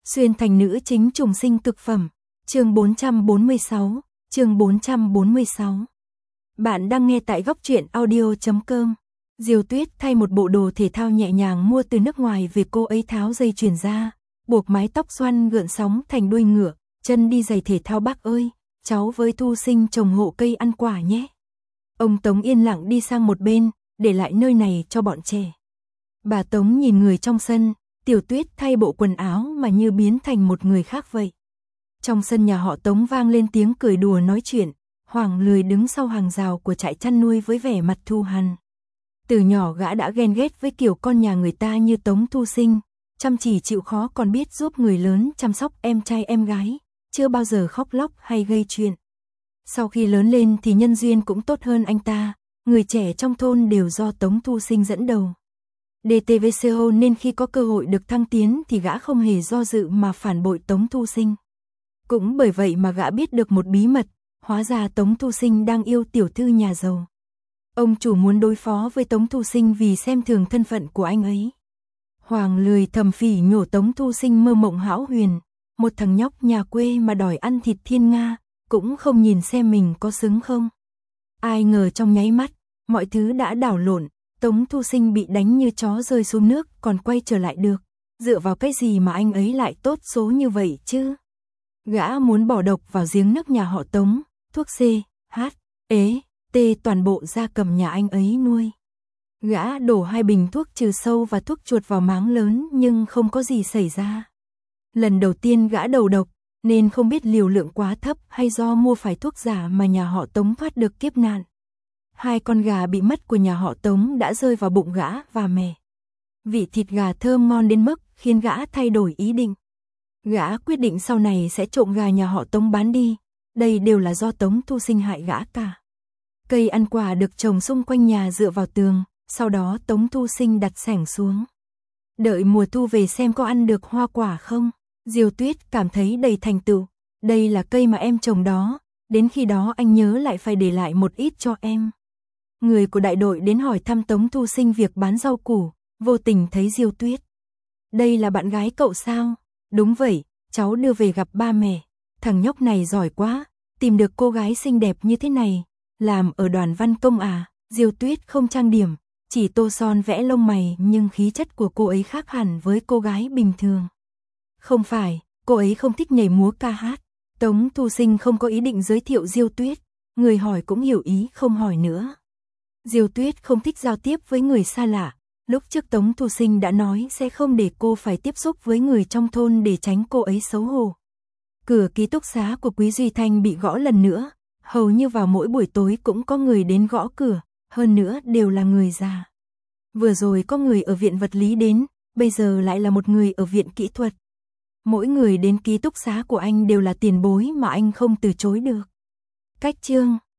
Xuyên thành nữ chính trùng sinh cực phẩm. Chương 446, chương 446. Bạn đang nghe tại góc truyện audio.com. Diêu Tuyết thay một bộ đồ thể thao nhẹ nhàng mua từ nước ngoài về, cô ấy tháo dây chuyền ra, buộc mái tóc xoăn gợn sóng thành đuôi ngựa, chân đi giày thể thao. Bác ơi, cháu với Thu Sinh trồng hộ cây ăn quả nhé. Ông Tống yên lặng đi sang một bên, để lại nơi này cho bọn trẻ. Bà Tống nhìn người trong sân, Tiểu Tuyết thay bộ quần áo mà như biến thành một người khác vậy. Trong sân nhà họ Tống vang lên tiếng cười đùa nói chuyện, Hoàng lười đứng sau hàng rào của trại chăn nuôi với vẻ mặt thù hằn. Từ nhỏ gã đã ghen ghét với kiểu con nhà người ta như Tống Thu Sinh, chăm chỉ chịu khó còn biết giúp người lớn chăm sóc em trai em gái, chưa bao giờ khóc lóc hay gây chuyện. Sau khi lớn lên thì nhân duyên cũng tốt hơn anh ta, người trẻ trong thôn đều do Tống Thu Sinh dẫn đầu. DTVCO nên khi có cơ hội được thăng tiến thì gã không hề do dự mà phản bội Tống Thu Sinh. Cũng bởi vậy mà gã biết được một bí mật, hóa ra Tống Thu Sinh đang yêu tiểu thư nhà giàu. Ông chủ muốn đối phó với Tống Thu Sinh vì xem thường thân phận của anh ấy. Hoàng lười thầm phỉ nhổ Tống Thu Sinh mơ mộng hão huyền, một thằng nhóc nhà quê mà đòi ăn thịt thiên nga, cũng không nhìn xem mình có xứng không. Ai ngờ trong nháy mắt, mọi thứ đã đảo lộn, Tống Thu Sinh bị đánh như chó rơi xuống nước còn quay trở lại được. Dựa vào cái gì mà anh ấy lại tốt số như vậy chứ? Gã muốn bỏ độc vào giếng nước nhà họ Tống, thuốc C, H, E, T toàn bộ gia cầm nhà anh ấy nuôi. Gã đổ 2 bình thuốc trừ sâu và thuốc chuột vào máng lớn nhưng không có gì xảy ra. Lần đầu tiên gã đầu độc, nên không biết liều lượng quá thấp hay do mua phải thuốc giả mà nhà họ Tống thoát được kiếp nạn. 2 con gà bị mất của nhà họ Tống đã rơi vào bụng gã và mè. Vị thịt gà thơm ngon đến mức khiến gã thay đổi ý định. Gã quyết định sau này sẽ trộm gà nhà họ Tống bán đi, đây đều là do Tống Thu Sinh hại gã cả. Cây ăn quả được trồng xung quanh nhà dựa vào tường, sau đó Tống Thu Sinh đặt xẻng xuống. Đợi mùa thu về xem có ăn được hoa quả không. Diêu Tuyết cảm thấy đầy thành tựu, đây là cây mà em trồng đó, đến khi đó anh nhớ lại phải để lại một ít cho em. Người của đại đội đến hỏi thăm Tống Thu Sinh việc bán rau củ, vô tình thấy Diêu Tuyết. Đây là bạn gái cậu sao? Đúng vậy, cháu đưa về gặp ba mẹ. Thằng nhóc này giỏi quá, tìm được cô gái xinh đẹp như thế này. Làm ở đoàn văn công à? Diêu Tuyết không trang điểm, chỉ tô son vẽ lông mày nhưng khí chất của cô ấy khác hẳn với cô gái bình thường. Không phải, cô ấy không thích nhảy múa ca hát. Tống Thu Sinh không có ý định giới thiệu Diêu Tuyết, người hỏi cũng hiểu ý không hỏi nữa. Diêu Tuyết không thích giao tiếp với người xa lạ, lúc trước Tống Thu Sinh đã nói sẽ không để cô phải tiếp xúc với người trong thôn để tránh cô ấy xấu hổ. Cửa ký túc xá của Quý Duy Thanh bị gõ lần nữa, hầu như vào mỗi buổi tối cũng có người đến gõ cửa, hơn nữa đều là người già. Vừa rồi có người ở viện vật lý đến, bây giờ lại là một người ở viện kỹ thuật. Mỗi người đến ký túc xá của anh đều là tiền bối mà anh không từ chối được. Cách chương